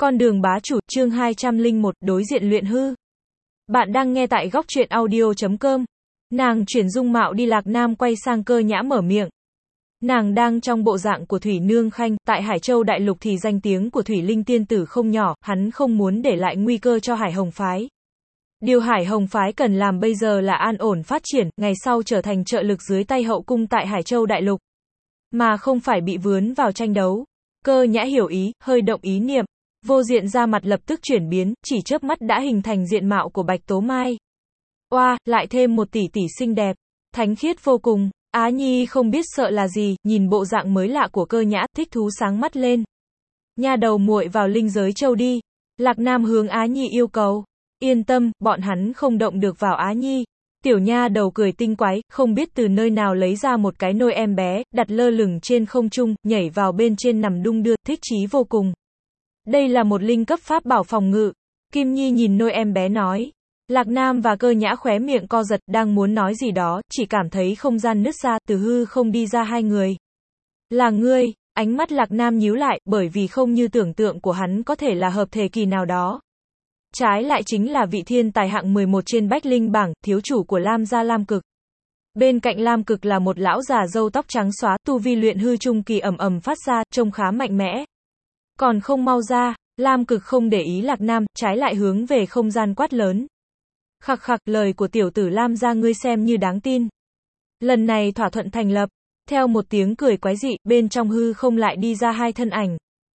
Con đường bá chủ, chương 201, đối diện luyện hư. Bạn đang nghe tại góc truyện audio.com. Nàng chuyển dung mạo đi, Lạc Nam quay sang Cơ Nhã mở miệng. Nàng đang trong bộ dạng của Thủy Nương Khanh, tại Hải Châu Đại Lục thì danh tiếng của Thủy Linh Tiên Tử không nhỏ, hắn không muốn để lại nguy cơ cho Hải Hồng Phái. Điều Hải Hồng Phái cần làm bây giờ là an ổn phát triển, ngày sau trở thành trợ lực dưới tay hậu cung tại Hải Châu Đại Lục. Mà không phải bị vướng vào tranh đấu. Cơ Nhã hiểu ý, hơi động ý niệm. Vô diện ra mặt lập tức chuyển biến, chỉ chớp mắt đã hình thành diện mạo của Bạch Tố Mai. Oa, lại thêm một tỷ tỷ xinh đẹp, thánh khiết vô cùng. Á Nhi không biết sợ là gì, nhìn bộ dạng mới lạ của Cơ Nhã, thích thú sáng mắt lên. Nha đầu muội vào linh giới châu đi. Lạc Nam hướng Á Nhi yêu cầu. Yên tâm, bọn hắn không động được vào Á Nhi. Tiểu nha đầu cười tinh quái, không biết từ nơi nào lấy ra một cái nôi em bé, đặt lơ lửng trên không trung, nhảy vào bên trên nằm đung đưa, thích chí vô cùng. Đây là một linh cấp pháp bảo phòng ngự. Kim Nhi nhìn nôi em bé nói. Lạc Nam và Cơ Nhã khóe miệng co giật, đang muốn nói gì đó, chỉ cảm thấy không gian nứt ra, từ hư không đi ra hai người. Là ngươi, ánh mắt Lạc Nam nhíu lại, bởi vì không như tưởng tượng của hắn có thể là hợp thể kỳ nào đó. Trái lại chính là vị thiên tài hạng 11 trên Bách Linh bảng, thiếu chủ của Lam gia Lam Cực. Bên cạnh Lam Cực là một lão già râu tóc trắng xóa, tu vi luyện hư trung kỳ ầm ầm phát ra, trông khá mạnh mẽ. Còn không mau ra, Lam Cực không để ý Lạc Nam, trái lại hướng về không gian quát lớn. Khặc khặc, lời của tiểu tử Lam gia ngươi xem như đáng tin. Lần này thỏa thuận thành lập. Theo một tiếng cười quái dị, bên trong hư không lại đi ra hai thân ảnh.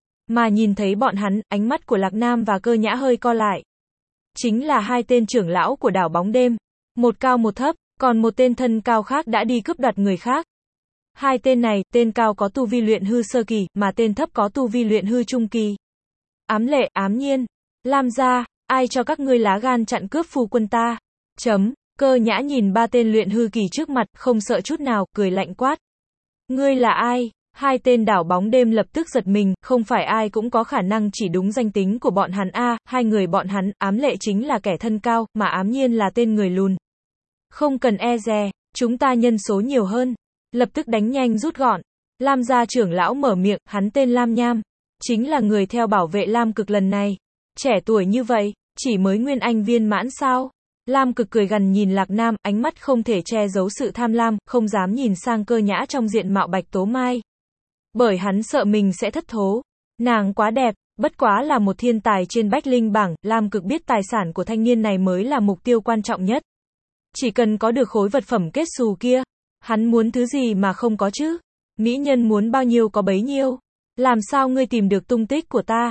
Mà nhìn thấy bọn hắn, ánh mắt của Lạc Nam và Cơ Nhã hơi co lại. Chính là hai tên trưởng lão của đảo bóng đêm. Một cao một thấp, còn một tên thân cao khác đã đi cướp đoạt người khác. Hai tên này, tên cao có tu vi luyện hư sơ kỳ, mà tên thấp có tu vi luyện hư trung kỳ. Ám Lệ, Ám Nhiên, Lam gia, ai cho các ngươi lá gan chặn cướp phu quân ta? Cơ Nhã nhìn ba tên luyện hư kỳ trước mặt, không sợ chút nào, cười lạnh quát. Ngươi là ai? Hai tên đảo bóng đêm lập tức giật mình, không phải ai cũng có khả năng chỉ đúng danh tính của bọn hắn a, hai người bọn hắn, Ám Lệ chính là kẻ thân cao, mà Ám Nhiên là tên người lùn. Không cần e dè, chúng ta nhân số nhiều hơn. Lập tức đánh nhanh rút gọn. Lam gia trưởng lão mở miệng, hắn tên Lam Nham. Chính là người theo bảo vệ Lam Cực lần này. Trẻ tuổi như vậy, chỉ mới nguyên anh viên mãn sao? Lam Cực cười gằn nhìn Lạc Nam, ánh mắt không thể che giấu sự tham lam, không dám nhìn sang Cơ Nhã trong diện mạo Bạch Tố Mai. Bởi hắn sợ mình sẽ thất thố. Nàng quá đẹp, bất quá là một thiên tài trên Bách Linh bảng, Lam Cực biết tài sản của thanh niên này mới là mục tiêu quan trọng nhất. Chỉ cần có được khối vật phẩm kết xù kia, hắn muốn thứ gì mà không có chứ? Mỹ nhân muốn bao nhiêu có bấy nhiêu. Làm sao ngươi tìm được tung tích của ta?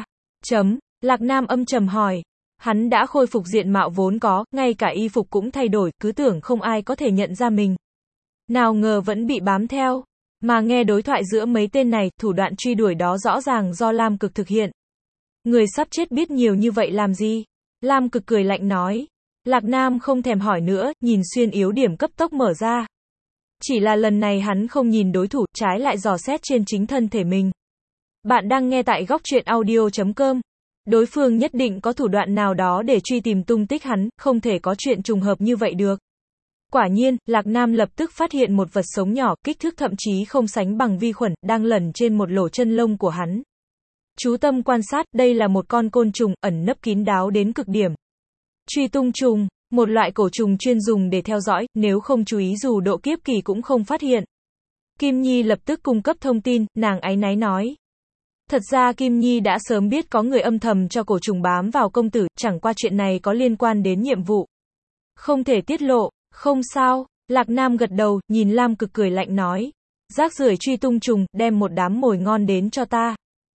Lạc Nam âm trầm hỏi. Hắn đã khôi phục diện mạo vốn có, ngay cả y phục cũng thay đổi, cứ tưởng không ai có thể nhận ra mình. Nào ngờ vẫn bị bám theo. Mà nghe đối thoại giữa mấy tên này, thủ đoạn truy đuổi đó rõ ràng do Lam Cực thực hiện. Người sắp chết biết nhiều như vậy làm gì? Lam Cực cười lạnh nói. Lạc Nam không thèm hỏi nữa, nhìn xuyên yếu điểm cấp tốc mở ra. Chỉ là lần này hắn không nhìn đối thủ, trái lại dò xét trên chính thân thể mình. Bạn đang nghe tại góc truyện audio.com. Đối phương nhất định có thủ đoạn nào đó để truy tìm tung tích hắn, không thể có chuyện trùng hợp như vậy được. Quả nhiên, Lạc Nam lập tức phát hiện một vật sống nhỏ, kích thước thậm chí không sánh bằng vi khuẩn, đang lẩn trên một lỗ chân lông của hắn. Chú tâm quan sát, đây là một con côn trùng, ẩn nấp kín đáo đến cực điểm. Truy tung trùng, một loại cổ trùng chuyên dùng để theo dõi, nếu không chú ý dù độ kiếp kỳ cũng không phát hiện. Kim Nhi lập tức cung cấp thông tin, nàng áy náy nói. Thật ra Kim Nhi đã sớm biết có người âm thầm cho cổ trùng bám vào công tử, chẳng qua chuyện này có liên quan đến nhiệm vụ. Không thể tiết lộ, không sao, Lạc Nam gật đầu, nhìn Lam Cực cười lạnh nói. Rác rưởi truy tung trùng, đem một đám mồi ngon đến cho ta.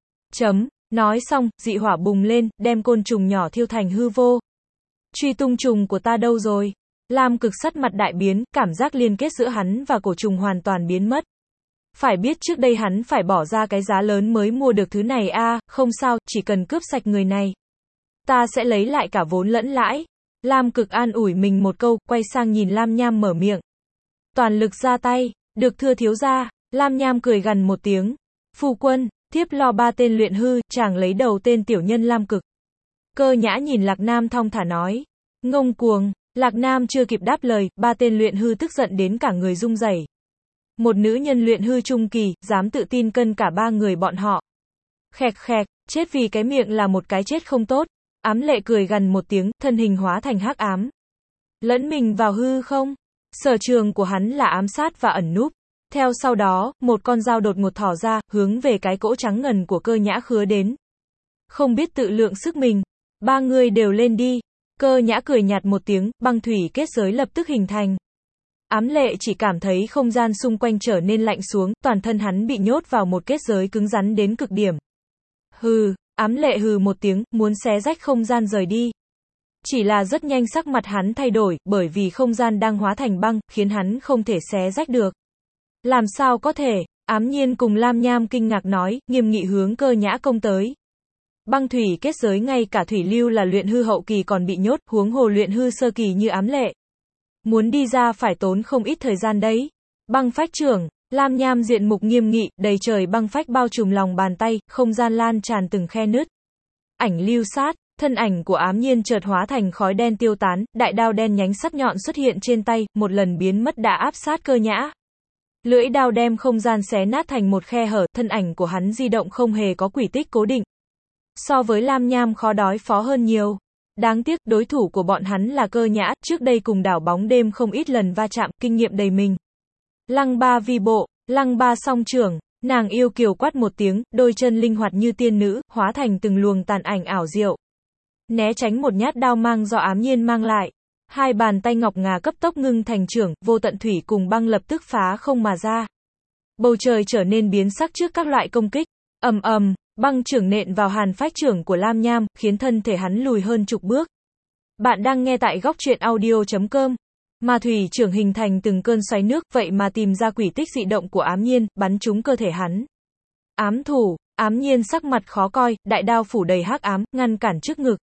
Nói xong, dị hỏa bùng lên, đem côn trùng nhỏ thiêu thành hư vô. Truy tung trùng của ta đâu rồi? Lam Cực sắc mặt đại biến, cảm giác liên kết giữa hắn và cổ trùng hoàn toàn biến mất. Phải biết trước đây hắn phải bỏ ra cái giá lớn mới mua được thứ này a, không sao, chỉ cần cướp sạch người này. Ta sẽ lấy lại cả vốn lẫn lãi. Lam Cực an ủi mình một câu, quay sang nhìn Lam Nham mở miệng. Toàn lực ra tay, được thưa thiếu gia. Lam Nham cười gằn một tiếng. Phu quân, thiếp lo ba tên luyện hư, chàng lấy đầu tên tiểu nhân Lam Cực. Cơ Nhã nhìn Lạc Nam thong thả nói. Ngông cuồng. Lạc Nam chưa kịp đáp lời, ba tên luyện hư tức giận đến cả người rung rẩy. Một nữ nhân luyện hư trung kỳ, dám tự tin cân cả ba người bọn họ. Khẹt khẹt, chết vì cái miệng là một cái chết không tốt. Ám lệ cười gằn một tiếng, thân hình hóa thành hắc ám. Lẫn mình vào hư không? Sở trường của hắn là ám sát và ẩn núp. Theo sau đó, một con dao đột ngột thỏ ra, hướng về cái cỗ trắng ngần của Cơ Nhã khứa đến. Không biết tự lượng sức mình. Ba người đều lên đi. Cơ Nhã cười nhạt một tiếng, băng thủy kết giới lập tức hình thành. Ám lệ chỉ cảm thấy không gian xung quanh trở nên lạnh xuống, toàn thân hắn bị nhốt vào một kết giới cứng rắn đến cực điểm. Hừ, ám lệ hừ một tiếng, muốn xé rách không gian rời đi. Chỉ là rất nhanh sắc mặt hắn thay đổi, bởi vì không gian đang hóa thành băng, khiến hắn không thể xé rách được. Làm sao có thể? Ám Nhiên cùng Lam Nham kinh ngạc nói, nghiêm nghị hướng Cơ Nhã công tới. Băng thủy kết giới ngay cả thủy lưu là luyện hư hậu kỳ còn bị nhốt, huống hồ luyện hư sơ kỳ như ám lệ. Muốn đi ra phải tốn không ít thời gian đấy. Băng phách trưởng, Lam Nham diện mục nghiêm nghị, đầy trời băng phách bao trùm lòng bàn tay, không gian lan tràn từng khe nứt. Ảnh lưu sát, thân ảnh của Ám Nhiên chợt hóa thành khói đen tiêu tán, đại đao đen nhánh sắc nhọn xuất hiện trên tay, một lần biến mất đã áp sát Cơ Nhã. Lưỡi đao đem không gian xé nát thành một khe hở, thân ảnh của hắn di động không hề có quỹ tích cố định. So với Lam Nham khó đối phó hơn nhiều. Đáng tiếc, đối thủ của bọn hắn là Cơ Nhã, trước đây cùng đảo bóng đêm không ít lần va chạm, kinh nghiệm đầy mình. Lăng ba vi bộ, lăng ba song trưởng, nàng yêu kiều quát một tiếng, đôi chân linh hoạt như tiên nữ, hóa thành từng luồng tàn ảnh ảo diệu. Né tránh một nhát đao mang do Ám Nhiên mang lại. Hai bàn tay ngọc ngà cấp tốc ngưng thành trưởng, vô tận thủy cùng băng lập tức phá không mà ra. Bầu trời trở nên biến sắc trước các loại công kích. Ầm ầm, băng trưởng nện vào hàn phách trưởng của Lam Nham, khiến thân thể hắn lùi hơn chục bước. Bạn đang nghe tại góc truyện audio.com. Ma thủy trưởng hình thành từng cơn xoáy nước, vậy mà tìm ra quỷ tích dị động của Ám Nhiên, bắn trúng cơ thể hắn. Ám thủ, Ám Nhiên sắc mặt khó coi, đại đao phủ đầy hắc ám, ngăn cản trước ngực.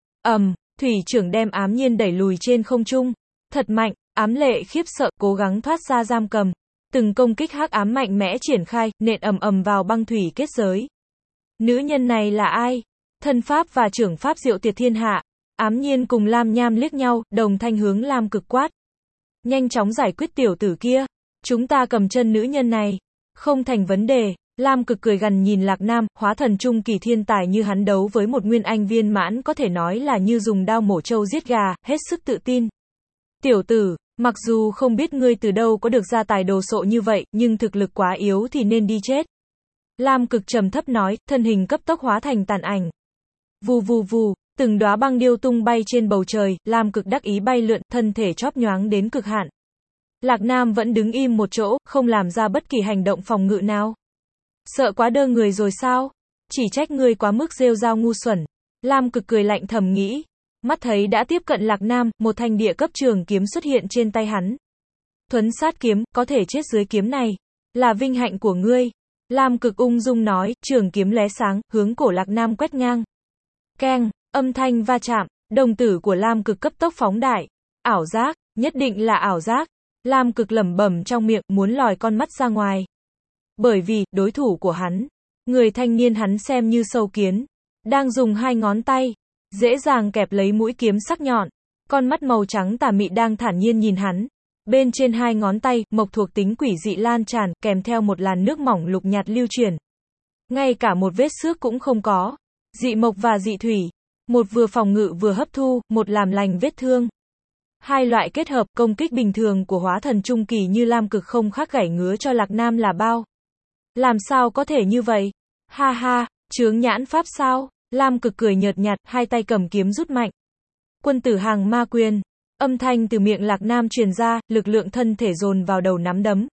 Thủy trưởng đem Ám Nhiên đẩy lùi trên không trung. Thật mạnh, ám lệ khiếp sợ, cố gắng thoát ra giam cầm. Từng công kích hắc ám mạnh mẽ triển khai, nện ầm ầm vào băng thủy kết giới. Nữ nhân này là ai? Thân pháp và trưởng pháp diệu tuyệt thiên hạ. Ám Nhiên cùng Lam Nham liếc nhau, đồng thanh hướng Lam Cực quát. Nhanh chóng giải quyết tiểu tử kia. Chúng ta cầm chân nữ nhân này. Không thành vấn đề. Lam Cực cười gằn nhìn Lạc Nam, hóa thần trung kỳ thiên tài như hắn đấu với một nguyên anh viên mãn có thể nói là như dùng đao mổ trâu giết gà, hết sức tự tin. Tiểu tử, mặc dù không biết ngươi từ đâu có được gia tài đồ sộ như vậy, nhưng thực lực quá yếu thì nên đi chết. Lam Cực trầm thấp nói, thân hình cấp tốc hóa thành tàn ảnh. Vù vù vù, từng đóa băng điêu tung bay trên bầu trời, Lam Cực đắc ý bay lượn, thân thể chóp nhoáng đến cực hạn. Lạc Nam vẫn đứng im một chỗ, không làm ra bất kỳ hành động phòng ngự nào. Sợ quá đơ người rồi sao? Chỉ trách ngươi quá mức rêu rao ngu xuẩn. Lam Cực cười lạnh thầm nghĩ. Mắt thấy đã tiếp cận Lạc Nam, một thanh địa cấp trường kiếm xuất hiện trên tay hắn. Thuấn sát kiếm, có thể chết dưới kiếm này. Là vinh hạnh của ngươi. Lam Cực ung dung nói, trường kiếm lóe sáng, hướng cổ Lạc Nam quét ngang. Keng, âm thanh va chạm, đồng tử của Lam Cực cấp tốc phóng đại. Ảo giác, nhất định là ảo giác. Lam Cực lẩm bẩm trong miệng, muốn lòi con mắt ra ngoài. Bởi vì, đối thủ của hắn, người thanh niên hắn xem như sâu kiến, đang dùng hai ngón tay, dễ dàng kẹp lấy mũi kiếm sắc nhọn. Con mắt màu trắng tà mị đang thản nhiên nhìn hắn. Bên trên hai ngón tay, mộc thuộc tính quỷ dị lan tràn, kèm theo một làn nước mỏng lục nhạt lưu chuyển. Ngay cả một vết xước cũng không có. Dị mộc và dị thủy. Một vừa phòng ngự vừa hấp thu, một làm lành vết thương. Hai loại kết hợp, công kích bình thường của hóa thần trung kỳ như Lam Cực không khác gảy ngứa cho Lạc Nam là bao. Làm sao có thể như vậy? Ha ha, chướng nhãn pháp sao? Lam Cực cười nhợt nhạt, hai tay cầm kiếm rút mạnh. Quân tử hàng ma quyền. Âm thanh từ miệng Lạc Nam truyền ra, lực lượng thân thể dồn vào đầu nắm đấm.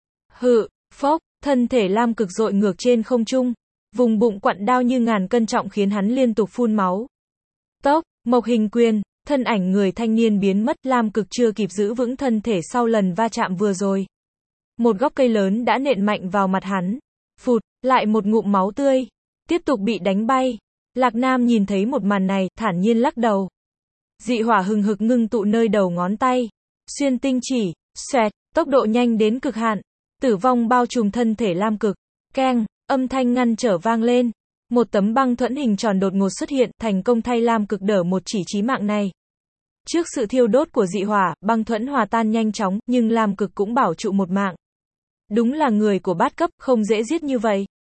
Hự, phốc, thân thể Lam Cực dội ngược trên không trung. Vùng bụng quặn đau như ngàn cân trọng khiến hắn liên tục phun máu. Tốc, mộc hình quyền, thân ảnh người thanh niên biến mất, Lam Cực chưa kịp giữ vững thân thể sau lần va chạm vừa rồi. Một gốc cây lớn đã nện mạnh vào mặt hắn. Phụt, lại một ngụm máu tươi. Tiếp tục bị đánh bay. Lạc Nam nhìn thấy một màn này, thản nhiên lắc đầu. Dị hỏa hừng hực ngưng tụ nơi đầu ngón tay. Xuyên tinh chỉ, xoẹt, tốc độ nhanh đến cực hạn. Tử vong bao trùm thân thể Lam Cực. Keng, âm thanh ngăn trở vang lên. Một tấm băng thuẫn hình tròn đột ngột xuất hiện, thành công thay Lam Cực đỡ một chỉ chí mạng này. Trước sự thiêu đốt của dị hỏa, băng thuẫn hòa tan nhanh chóng, nhưng Lam Cực cũng bảo trụ một mạng. Đúng là người của bát cấp, không dễ giết như vậy.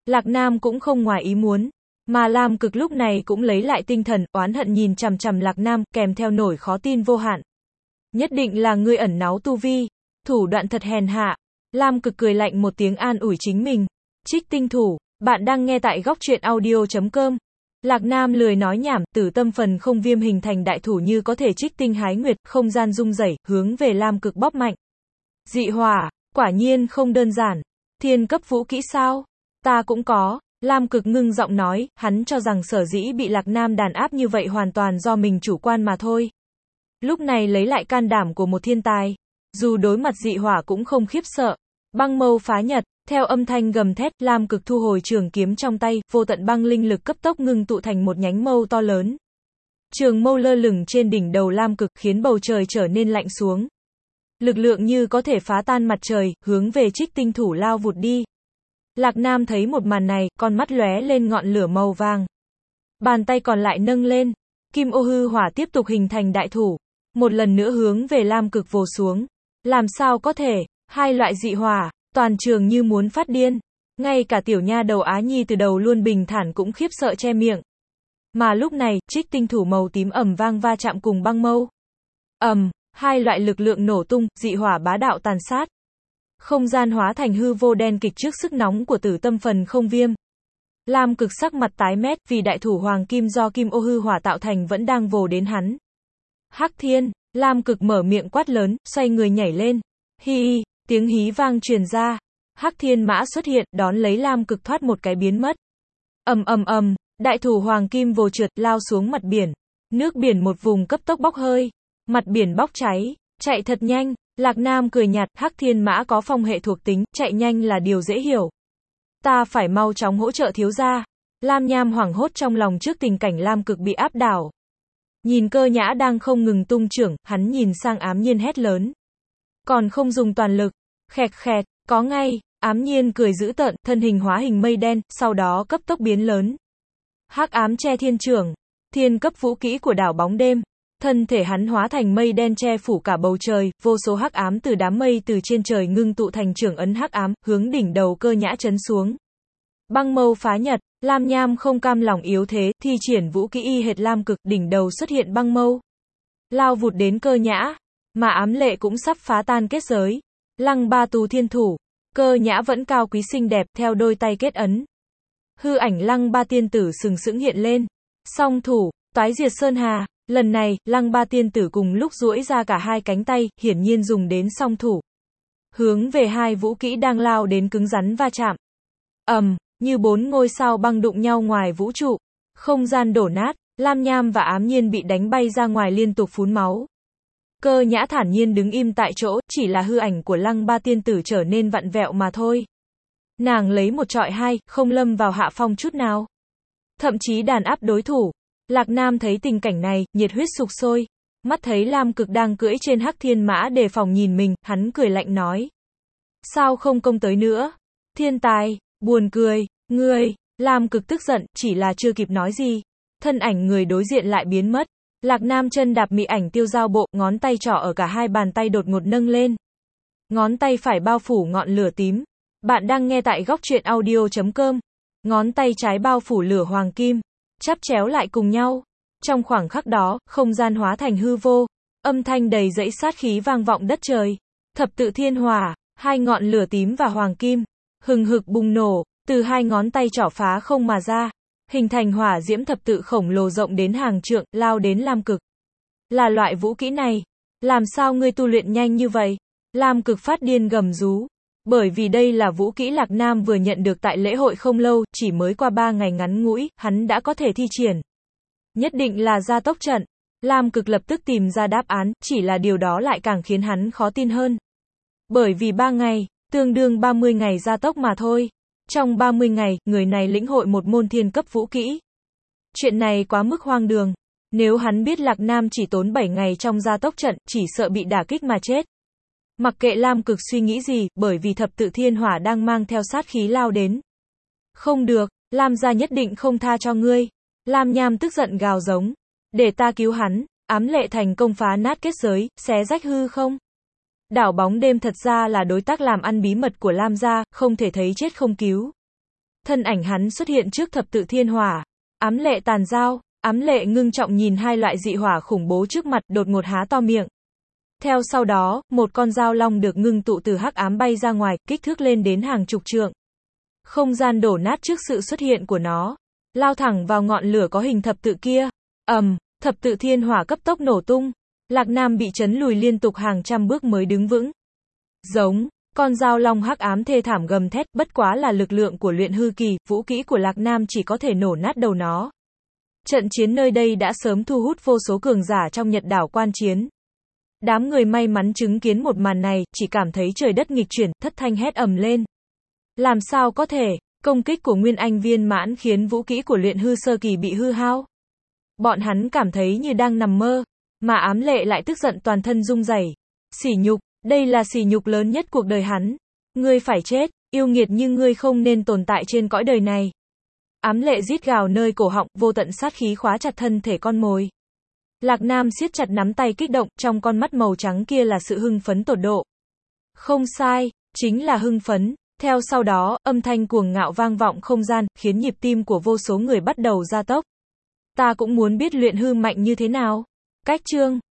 Lạc Nam cũng không ngoài ý muốn. Mà Lam Cực lúc này cũng lấy lại tinh thần, oán hận nhìn chằm chằm Lạc Nam, kèm theo nỗi khó tin vô hạn. Nhất định là ngươi ẩn náu tu vi, thủ đoạn thật hèn hạ. Lam Cực cười lạnh một tiếng an ủi chính mình. Trích tinh thủ, bạn đang nghe tại góc truyện audio.com. Lạc Nam lười nói nhảm, Tử Tâm Phần Không Viêm hình thành đại thủ như có thể trích tinh hái nguyệt, không gian rung rẩy, hướng về Lam Cực bóp mạnh. Dị hỏa, quả nhiên không đơn giản. Thiên cấp vũ kỹ sao? Ta cũng có. Lam Cực ngưng giọng nói, hắn cho rằng sở dĩ bị Lạc Nam đàn áp như vậy hoàn toàn do mình chủ quan mà thôi. Lúc này lấy lại can đảm của một thiên tài. Dù đối mặt dị hỏa cũng không khiếp sợ. Băng mâu phá nhật, theo âm thanh gầm thét, Lam Cực thu hồi trường kiếm trong tay, vô tận băng linh lực cấp tốc ngưng tụ thành một nhánh mâu to lớn. Trường mâu lơ lửng trên đỉnh đầu Lam Cực khiến bầu trời trở nên lạnh xuống. Lực lượng như có thể phá tan mặt trời, hướng về trích tinh thủ lao vụt đi. Lạc Nam thấy một màn này, con mắt lóe lên ngọn lửa màu vàng. Bàn tay còn lại nâng lên, kim ô hư hỏa tiếp tục hình thành đại thủ. Một lần nữa hướng về Lam Cực vồ xuống. Làm sao có thể, hai loại dị hỏa, toàn trường như muốn phát điên. Ngay cả tiểu nha đầu Á Nhi từ đầu luôn bình thản cũng khiếp sợ che miệng. Mà lúc này, trích tinh thủ màu tím ầm vang va chạm cùng băng mâu. Hai loại lực lượng nổ tung, dị hỏa bá đạo tàn sát. Không gian hóa thành hư vô đen kịch trước sức nóng của Tử Tâm Phần Không Viêm. Lam Cực sắc mặt tái mét vì đại thủ hoàng kim do kim ô hư hỏa tạo thành vẫn đang vồ đến hắn. Hắc Thiên, Lam Cực mở miệng quát lớn, xoay người nhảy lên. Hi hi, tiếng hí vang truyền ra. Hắc Thiên mã xuất hiện, đón lấy Lam Cực thoát một cái biến mất. Đại thủ hoàng kim vồ trượt lao xuống mặt biển. Nước biển một vùng cấp tốc bốc hơi. Mặt biển bốc cháy, chạy thật nhanh. Lạc Nam cười nhạt, Hắc Thiên mã có phong hệ thuộc tính, chạy nhanh là điều dễ hiểu. Ta phải mau chóng hỗ trợ thiếu gia. Lam Nham hoảng hốt trong lòng trước tình cảnh Lam Cực bị áp đảo. Nhìn Cơ Nhã đang không ngừng tung chưởng, hắn nhìn sang Ám Nhiên hét lớn. Còn không dùng toàn lực. Khẹt khẹt, có ngay. Ám Nhiên cười dữ tợn, thân hình hóa hình mây đen, sau đó cấp tốc biến lớn. Hắc ám che thiên trưởng, thiên cấp vũ kỹ của đảo bóng đêm. Thân thể hắn hóa thành mây đen che phủ cả bầu trời, vô số hắc ám từ đám mây từ trên trời ngưng tụ thành trưởng ấn hắc ám, hướng đỉnh đầu Cơ Nhã chấn xuống. Băng mâu phá nhật, Lam Nham không cam lòng yếu thế, thi triển vũ kỹ y hệt Lam Cực, đỉnh đầu xuất hiện băng mâu. Lao vụt đến Cơ Nhã, mà Ám Lệ cũng sắp phá tan kết giới. Lăng Ba Tù Thiên Thủ, Cơ Nhã vẫn cao quý xinh đẹp theo đôi tay kết ấn. Hư ảnh Lăng Ba Tiên Tử sừng sững hiện lên. Song thủ, toái diệt sơn hà. Lần này, Lăng Ba Tiên Tử cùng lúc duỗi ra cả hai cánh tay, hiển nhiên dùng đến song thủ. Hướng về hai vũ kỹ đang lao đến cứng rắn va chạm. Như bốn ngôi sao băng đụng nhau ngoài vũ trụ. Không gian đổ nát, Lam Nham và Ám Nhiên bị đánh bay ra ngoài liên tục phún máu. Cơ Nhã thản nhiên đứng im tại chỗ, chỉ là hư ảnh của Lăng Ba Tiên Tử trở nên vặn vẹo mà thôi. Nàng lấy một trọi hai, không lâm vào hạ phong chút nào. Thậm chí đàn áp đối thủ. Lạc Nam thấy tình cảnh này, nhiệt huyết sục sôi. Mắt thấy Lam Cực đang cưỡi trên Hắc Thiên mã đề phòng nhìn mình, hắn cười lạnh nói. Sao không công tới nữa? Thiên tài, buồn cười, ngươi. Lam Cực tức giận, chỉ là chưa kịp nói gì. Thân ảnh người đối diện lại biến mất. Lạc Nam chân đạp mị ảnh tiêu giao bộ, ngón tay trỏ ở cả hai bàn tay đột ngột nâng lên. Ngón tay phải bao phủ ngọn lửa tím. Bạn đang nghe tại góc truyện audio.com. Ngón tay trái bao phủ lửa hoàng kim. Chắp chéo lại cùng nhau. Trong khoảng khắc đó, không gian hóa thành hư vô. Âm thanh đầy dẫy sát khí vang vọng đất trời. Thập tự thiên hỏa, hai ngọn lửa tím và hoàng kim. Hừng hực bùng nổ, từ hai ngón tay trỏ phá không mà ra. Hình thành hỏa diễm thập tự khổng lồ rộng đến hàng trượng, lao đến Lam Cực. Là loại vũ kỹ này. Làm sao ngươi tu luyện nhanh như vậy? Lam Cực phát điên gầm rú. Bởi vì đây là vũ kỹ Lạc Nam vừa nhận được tại lễ hội không lâu, chỉ mới qua 3 ngày ngắn ngủi, hắn đã có thể thi triển. Nhất định là gia tốc trận. Lam Cực lập tức tìm ra đáp án, chỉ là điều đó lại càng khiến hắn khó tin hơn. Bởi vì 3 ngày, tương đương 30 ngày gia tốc mà thôi. Trong 30 ngày, người này lĩnh hội một môn thiên cấp vũ kỹ. Chuyện này quá mức hoang đường. Nếu hắn biết Lạc Nam chỉ tốn 7 ngày trong gia tốc trận, chỉ sợ bị đả kích mà chết. Mặc kệ Lam Cực suy nghĩ gì, bởi vì thập tự thiên hỏa đang mang theo sát khí lao đến. Không được, Lam gia nhất định không tha cho ngươi. Lam Nham tức giận gào giống. Để ta cứu hắn. Ám Lệ thành công phá nát kết giới, xé rách hư không. Đảo bóng đêm thật ra là đối tác làm ăn bí mật của Lam gia, không thể thấy chết không cứu. Thân ảnh hắn xuất hiện trước thập tự thiên hỏa. Ám lệ tàn dao, ám lệ ngưng trọng nhìn hai loại dị hỏa khủng bố trước mặt, đột ngột há to miệng. Theo sau đó, một con dao long được ngưng tụ từ hắc ám bay ra ngoài, kích thước lên đến hàng chục trượng. Không gian đổ nát trước sự xuất hiện của nó, lao thẳng vào ngọn lửa có hình thập tự kia. Thập tự thiên hỏa cấp tốc nổ tung. Lạc Nam bị chấn lùi liên tục hàng trăm bước mới đứng vững. Giống, con dao long hắc ám thê thảm gầm thét, bất quá là lực lượng của luyện hư kỳ, vũ kỹ của Lạc Nam chỉ có thể nổ nát đầu nó. Trận chiến nơi đây đã sớm thu hút vô số cường giả trong Nhật đảo quan chiến. Đám người may mắn chứng kiến một màn này, chỉ cảm thấy trời đất nghịch chuyển, thất thanh hét ầm lên. Làm sao có thể, công kích của Nguyên Anh viên mãn khiến vũ kỹ của luyện hư sơ kỳ bị hư hao. Bọn hắn cảm thấy như đang nằm mơ, mà ám lệ lại tức giận toàn thân rung rẩy. Sỉ nhục, đây là sỉ nhục lớn nhất cuộc đời hắn. Ngươi phải chết, yêu nghiệt như ngươi không nên tồn tại trên cõi đời này. Ám lệ rít gào nơi cổ họng, vô tận sát khí khóa chặt thân thể con mồi. Lạc Nam siết chặt nắm tay kích động, trong con mắt màu trắng kia là sự hưng phấn tột độ. Không sai, chính là hưng phấn. Theo sau đó, âm thanh cuồng ngạo vang vọng không gian, khiến nhịp tim của vô số người bắt đầu gia tốc. Ta cũng muốn biết luyện hư mạnh như thế nào. Cách chương